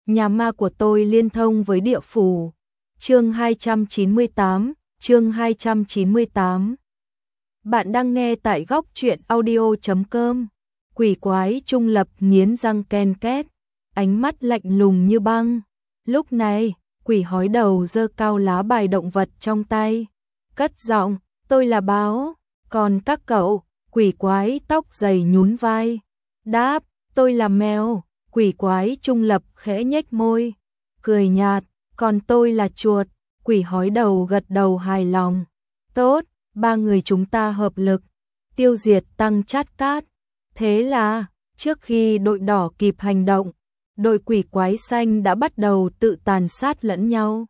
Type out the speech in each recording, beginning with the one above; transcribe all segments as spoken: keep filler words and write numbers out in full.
nhà ma của tôi liên thông với địa phủ. Chương hai trăm chín mươi tám, chương hai trăm chín mươi tám. Bạn đang nghe tại góc truyện audio chấm com. Quỷ quái trung lập nghiến răng ken két, ánh mắt lạnh lùng như băng. Lúc này, quỷ hói đầu giơ cao lá bài động vật trong tay, cất giọng, tôi là báo, còn các cậu? Quỷ quái tóc dày nhún vai, đáp, tôi là mèo. Quỷ quái trung lập khẽ nhếch môi, cười nhạt, còn tôi là chuột. Quỷ hói đầu gật đầu hài lòng. Tốt, ba người chúng ta hợp lực, tiêu diệt Tăng Chát Cát. Thế là, trước khi đội đỏ kịp hành động, đội quỷ quái xanh đã bắt đầu tự tàn sát lẫn nhau.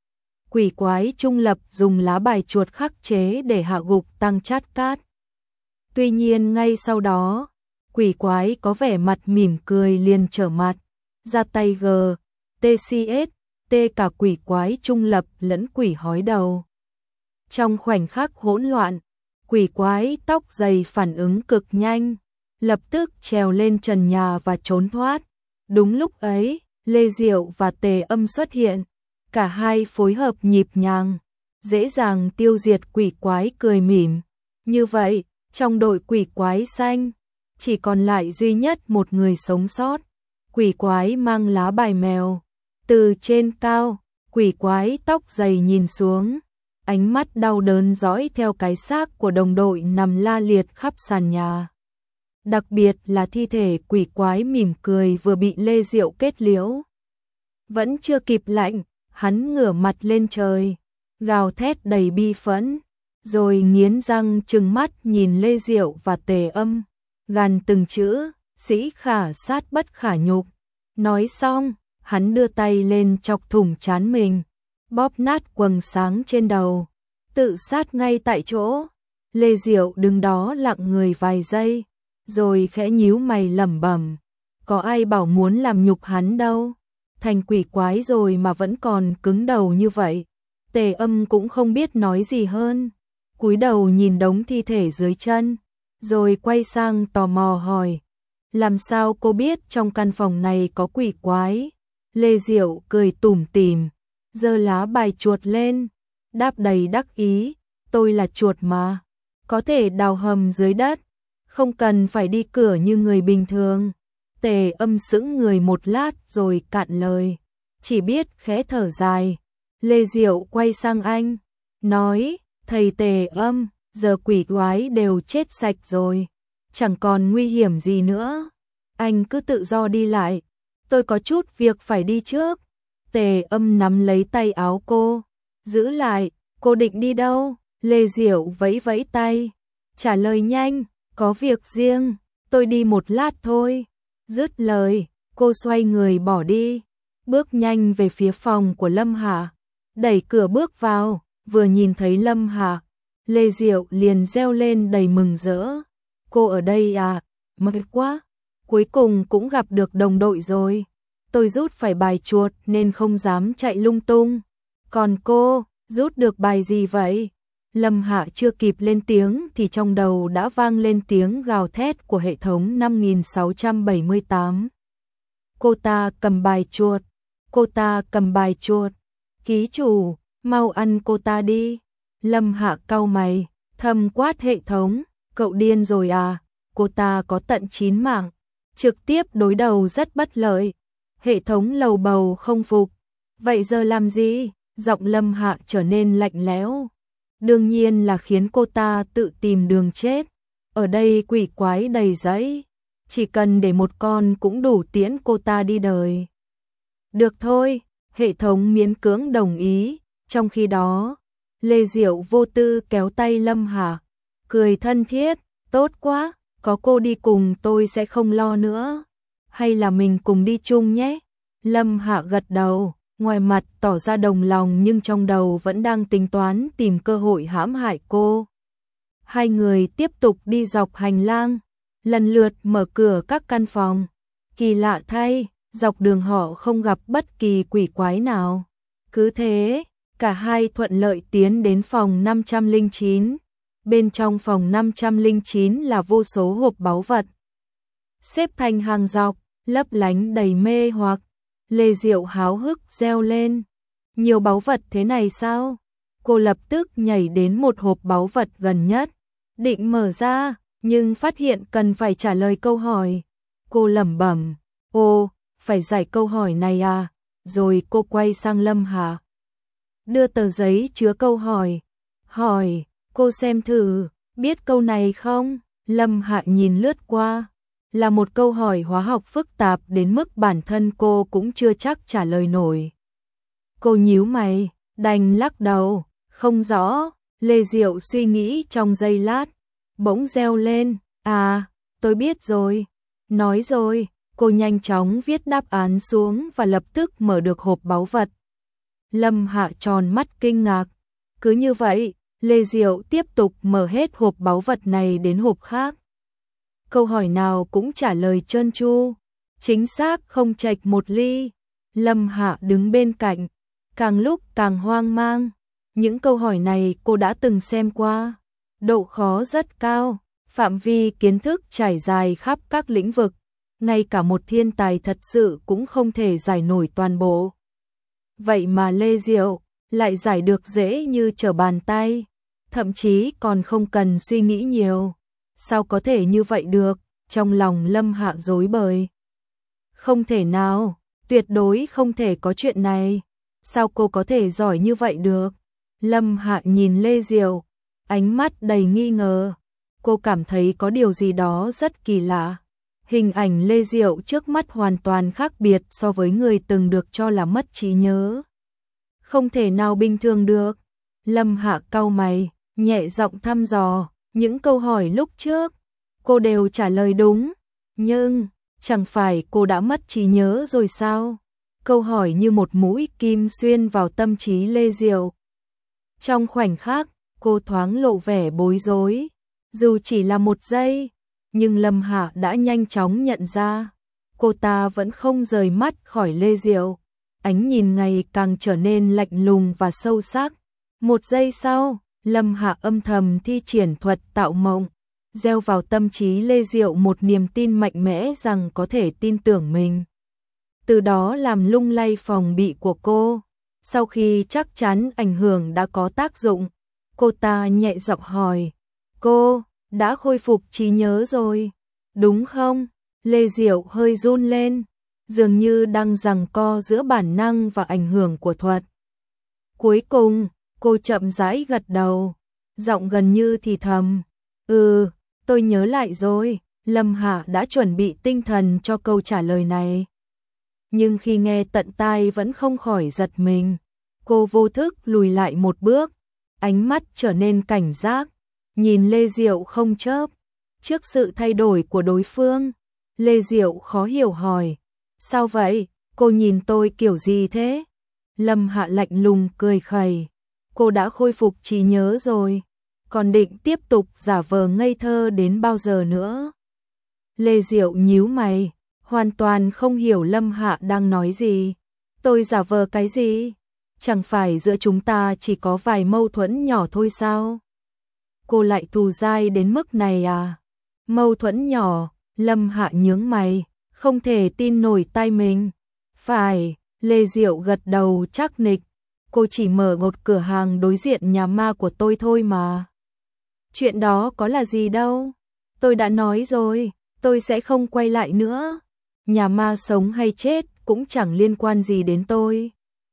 Quỷ quái trung lập dùng lá bài chuột khắc chế để hạ gục Tăng Chát Cát. Tuy nhiên ngay sau đó, quỷ quái có vẻ mặt mỉm cười liền trở mặt, ra tay G, tê xê ét, T cả quỷ quái trung lập lẫn quỷ hói đầu. Trong khoảnh khắc hỗn loạn, quỷ quái tóc dày phản ứng cực nhanh, lập tức trèo lên trần nhà và trốn thoát. Đúng lúc ấy, Lê Diệu và Tề Âm xuất hiện, cả hai phối hợp nhịp nhàng, dễ dàng tiêu diệt quỷ quái cười mỉm. Như vậy, trong đội quỷ quái xanh, chỉ còn lại duy nhất một người sống sót. Quỷ quái mang lá bài mèo. Từ trên cao, quỷ quái tóc dày nhìn xuống, ánh mắt đau đớn dõi theo cái xác của đồng đội nằm la liệt khắp sàn nhà. Đặc biệt là thi thể quỷ quái mỉm cười vừa bị Lê Diệu kết liễu. Vẫn chưa kịp lạnh, hắn ngửa mặt lên trời, gào thét đầy bi phẫn, rồi nghiến răng trừng mắt nhìn Lê Diệu và Tề Âm, gằn từng chữ, sĩ khả sát bất khả nhục. Nói xong, hắn đưa tay lên chọc thủng trán mình, bóp nát quầng sáng trên đầu, tự sát ngay tại chỗ. Lê Diệu đứng đó lặng người vài giây, rồi khẽ nhíu mày lẩm bẩm, có ai bảo muốn làm nhục hắn đâu, thành quỷ quái rồi mà vẫn còn cứng đầu như vậy. Tề Âm cũng không biết nói gì hơn, cúi đầu nhìn đống thi thể dưới chân, rồi quay sang tò mò hỏi, làm sao cô biết trong căn phòng này có quỷ quái? Lê Diệu cười tủm tỉm, giơ lá bài chuột lên, đáp đầy đắc ý, tôi là chuột mà, có thể đào hầm dưới đất, không cần phải đi cửa như người bình thường. Tề Âm sững người một lát rồi cạn lời, chỉ biết khẽ thở dài. Lê Diệu quay sang anh, nói, thầy Tề Âm, giờ quỷ quái đều chết sạch rồi, chẳng còn nguy hiểm gì nữa, anh cứ tự do đi lại, tôi có chút việc phải đi trước. Tề Âm nắm lấy tay áo cô, giữ lại, cô định đi đâu? Lê Diệu vẫy vẫy tay, trả lời nhanh, có việc riêng, tôi đi một lát thôi. Dứt lời, cô xoay người bỏ đi, bước nhanh về phía phòng của Lâm Hạ, đẩy cửa bước vào, vừa nhìn thấy Lâm Hạ, Lê Diệu liền reo lên đầy mừng rỡ, cô ở đây à, mệt quá, cuối cùng cũng gặp được đồng đội rồi, tôi rút phải bài chuột nên không dám chạy lung tung, còn cô, rút được bài gì vậy? Lâm Hạ chưa kịp lên tiếng thì trong đầu đã vang lên tiếng gào thét của hệ thống năm nghìn sáu trăm bảy mươi tám. Cô ta cầm bài chuột, cô ta cầm bài chuột, ký chủ, mau ăn cô ta đi. Lâm Hạ cau mày, thầm quát hệ thống, cậu điên rồi à, cô ta có tận chín mạng, trực tiếp đối đầu rất bất lợi. Hệ thống lầu bầu không phục, vậy giờ làm gì? Giọng Lâm Hạ trở nên lạnh lẽo. Đương nhiên là khiến cô ta tự tìm đường chết. Ở đây quỷ quái đầy dẫy, chỉ cần để một con cũng đủ tiễn cô ta đi đời. Được thôi, hệ thống miễn cưỡng đồng ý. Trong khi đó, Lê Diệu vô tư kéo tay Lâm Hạ, cười thân thiết, tốt quá, có cô đi cùng tôi sẽ không lo nữa. Hay là mình cùng đi chung nhé? Lâm Hạ gật đầu, ngoài mặt tỏ ra đồng lòng nhưng trong đầu vẫn đang tính toán tìm cơ hội hãm hại cô. Hai người tiếp tục đi dọc hành lang, lần lượt mở cửa các căn phòng. Kỳ lạ thay, dọc đường họ không gặp bất kỳ quỷ quái nào. Cứ thế, cả hai thuận lợi tiến đến phòng năm trăm lẻ chín. Bên trong phòng năm trăm lẻ chín là vô số hộp báu vật, xếp thành hàng dọc, lấp lánh đầy mê hoặc. Lê Diệu háo hức reo lên. Nhiều báu vật thế này sao? Cô lập tức nhảy đến một hộp báu vật gần nhất, định mở ra, nhưng phát hiện cần phải trả lời câu hỏi. Cô lẩm bẩm, ô, phải giải câu hỏi này à? Rồi cô quay sang Lâm Hạ, đưa tờ giấy chứa câu hỏi. Hỏi, cô xem thử, biết câu này không? Lâm Hạ nhìn lướt qua, là một câu hỏi hóa học phức tạp đến mức bản thân cô cũng chưa chắc trả lời nổi. Cô nhíu mày, đành lắc đầu, không rõ. Lê Diệu suy nghĩ trong giây lát, bỗng reo lên, à, tôi biết rồi. Nói rồi, cô nhanh chóng viết đáp án xuống và lập tức mở được hộp báu vật. Lâm Hạ tròn mắt kinh ngạc. Cứ như vậy, Lê Diệu tiếp tục mở hết hộp báu vật này đến hộp khác. Câu hỏi nào cũng trả lời trơn tru, chính xác không chệch một ly. Lâm Hạ đứng bên cạnh, càng lúc càng hoang mang. Những câu hỏi này cô đã từng xem qua, độ khó rất cao, phạm vi kiến thức trải dài khắp các lĩnh vực, ngay cả một thiên tài thật sự cũng không thể giải nổi toàn bộ. Vậy mà Lê Diệu lại giải được dễ như trở bàn tay, thậm chí còn không cần suy nghĩ nhiều. Sao có thể như vậy được? Trong lòng Lâm Hạ rối bời. Không thể nào, tuyệt đối không thể có chuyện này. Sao cô có thể giỏi như vậy được? Lâm Hạ nhìn Lê Diệu, ánh mắt đầy nghi ngờ. Cô cảm thấy có điều gì đó rất kỳ lạ. Hình ảnh Lê Diệu trước mắt hoàn toàn khác biệt so với người từng được cho là mất trí nhớ. Không thể nào bình thường được. Lâm Hạ cau mày, nhẹ giọng thăm dò. Những câu hỏi lúc trước, cô đều trả lời đúng. Nhưng, chẳng phải cô đã mất trí nhớ rồi sao? Câu hỏi như một mũi kim xuyên vào tâm trí Lê Diệu. Trong khoảnh khắc, cô thoáng lộ vẻ bối rối. Dù chỉ là một giây, nhưng Lâm Hạ đã nhanh chóng nhận ra. Cô ta vẫn không rời mắt khỏi Lê Diệu. Ánh nhìn ngày càng trở nên lạnh lùng và sâu sắc. Một giây sau, Lâm Hạ âm thầm thi triển thuật tạo mộng, gieo vào tâm trí Lê Diệu một niềm tin mạnh mẽ rằng có thể tin tưởng mình. Từ đó làm lung lay phòng bị của cô. Sau khi chắc chắn ảnh hưởng đã có tác dụng, cô ta nhẹ giọng hỏi, cô đã khôi phục trí nhớ rồi, đúng không? Lê Diệu hơi run lên, dường như đang giằng co giữa bản năng và ảnh hưởng của thuật. Cuối cùng, cô chậm rãi gật đầu, giọng gần như thì thầm, ừ, tôi nhớ lại rồi. Lâm Hạ đã chuẩn bị tinh thần cho câu trả lời này. Nhưng khi nghe tận tai vẫn không khỏi giật mình. Cô vô thức lùi lại một bước, ánh mắt trở nên cảnh giác, nhìn Lê Diệu không chớp. Trước sự thay đổi của đối phương, Lê Diệu khó hiểu hỏi, sao vậy, cô nhìn tôi kiểu gì thế? Lâm Hạ lạnh lùng cười khẩy, cô đã khôi phục trí nhớ rồi, còn định tiếp tục giả vờ ngây thơ đến bao giờ nữa? Lê Diệu nhíu mày, hoàn toàn không hiểu Lâm Hạ đang nói gì. Tôi giả vờ cái gì? Chẳng phải giữa chúng ta chỉ có vài mâu thuẫn nhỏ thôi sao? Cô lại thù dai đến mức này à? Mâu thuẫn nhỏ, Lâm Hạ nhướng mày, không thể tin nổi tai mình. Phải, Lê Diệu gật đầu chắc nịch, cô chỉ mở một cửa hàng đối diện nhà ma của tôi thôi mà. Chuyện đó có là gì đâu, tôi đã nói rồi, tôi sẽ không quay lại nữa. Nhà ma sống hay chết cũng chẳng liên quan gì đến tôi.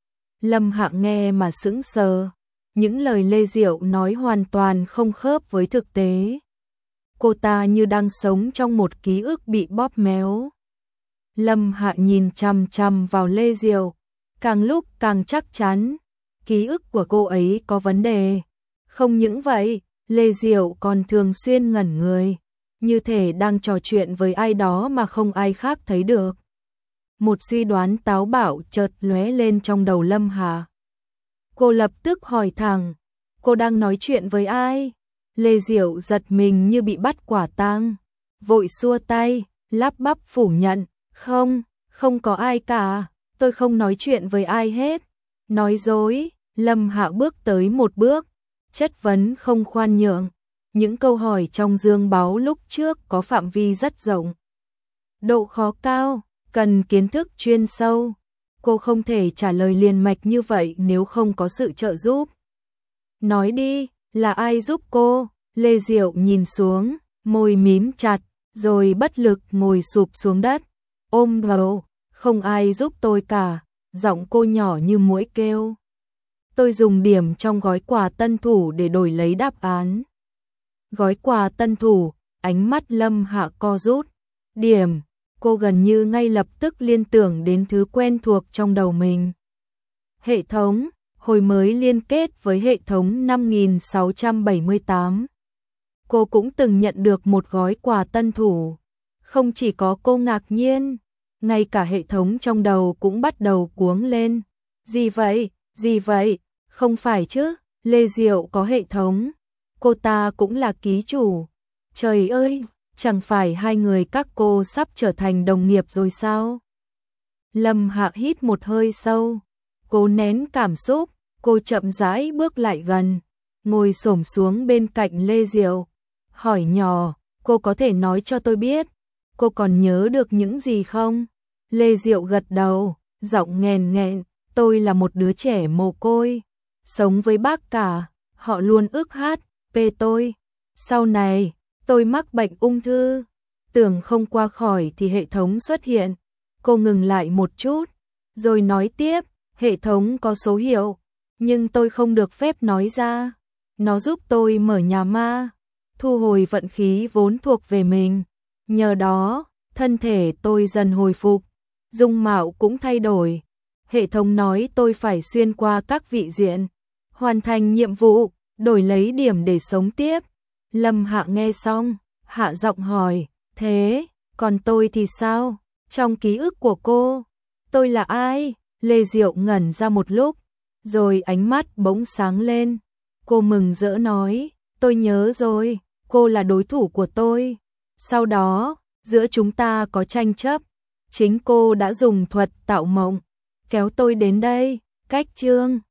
Lâm Hạ nghe mà sững sờ, những lời Lê Diệu nói hoàn toàn không khớp với thực tế. Cô ta như đang sống trong một ký ức bị bóp méo. Lâm Hạ nhìn chằm chằm vào Lê Diệu, càng lúc càng chắc chắn, ký ức của cô ấy có vấn đề. Không những vậy, Lê Diệu còn thường xuyên ngẩn người, như thể đang trò chuyện với ai đó mà không ai khác thấy được. Một suy đoán táo bạo chợt lóe lên trong đầu Lâm Hạ. Cô lập tức hỏi thẳng, cô đang nói chuyện với ai? Lê Diệu giật mình như bị bắt quả tang, vội xua tay, lắp bắp phủ nhận, không, không có ai cả, tôi không nói chuyện với ai hết. Nói dối. Lâm Hạ bước tới một bước, chất vấn không khoan nhượng. Những câu hỏi trong dương báu lúc trước có phạm vi rất rộng, độ khó cao, cần kiến thức chuyên sâu. Cô không thể trả lời liền mạch như vậy nếu không có sự trợ giúp. Nói đi, là ai giúp cô? Lê Diệu nhìn xuống, môi mím chặt, rồi bất lực ngồi sụp xuống đất, ôm đầu. Không ai giúp tôi cả, giọng cô nhỏ như muỗi kêu. Tôi dùng điểm trong gói quà tân thủ để đổi lấy đáp án. Gói quà tân thủ, ánh mắt Lâm Hạ co rút. Điểm, cô gần như ngay lập tức liên tưởng đến thứ quen thuộc trong đầu mình. Hệ thống, hồi mới liên kết với hệ thống năm nghìn sáu trăm bảy mươi tám. Cô cũng từng nhận được một gói quà tân thủ. Không chỉ có cô ngạc nhiên, ngay cả hệ thống trong đầu cũng bắt đầu cuống lên. Gì vậy, gì vậy, không phải chứ, Lê Diệu có hệ thống, cô ta cũng là ký chủ. Trời ơi, chẳng phải hai người các cô sắp trở thành đồng nghiệp rồi sao? Lâm Hạ hít một hơi sâu, cố nén cảm xúc, cô chậm rãi bước lại gần, ngồi xổm xuống bên cạnh Lê Diệu, hỏi nhỏ, cô có thể nói cho tôi biết, cô còn nhớ được những gì không? Lê Diệu gật đầu, giọng nghèn nghẹn, tôi là một đứa trẻ mồ côi, sống với bác cả, họ luôn ức hát, pê tôi. Sau này, tôi mắc bệnh ung thư, tưởng không qua khỏi thì hệ thống xuất hiện. Cô ngừng lại một chút, rồi nói tiếp, hệ thống có số hiệu, nhưng tôi không được phép nói ra. Nó giúp tôi mở nhà ma, thu hồi vận khí vốn thuộc về mình. Nhờ đó, thân thể tôi dần hồi phục, dung mạo cũng thay đổi. Hệ thống nói tôi phải xuyên qua các vị diện, hoàn thành nhiệm vụ, đổi lấy điểm để sống tiếp. Lâm Hạ nghe xong, hạ giọng hỏi, thế, còn tôi thì sao? Trong ký ức của cô, tôi là ai? Lê Diệu ngẩn ra một lúc, rồi ánh mắt bỗng sáng lên. Cô mừng rỡ nói, tôi nhớ rồi, cô là đối thủ của tôi. Sau đó, giữa chúng ta có tranh chấp, chính cô đã dùng thuật tạo mộng, kéo tôi đến đây. Cách chương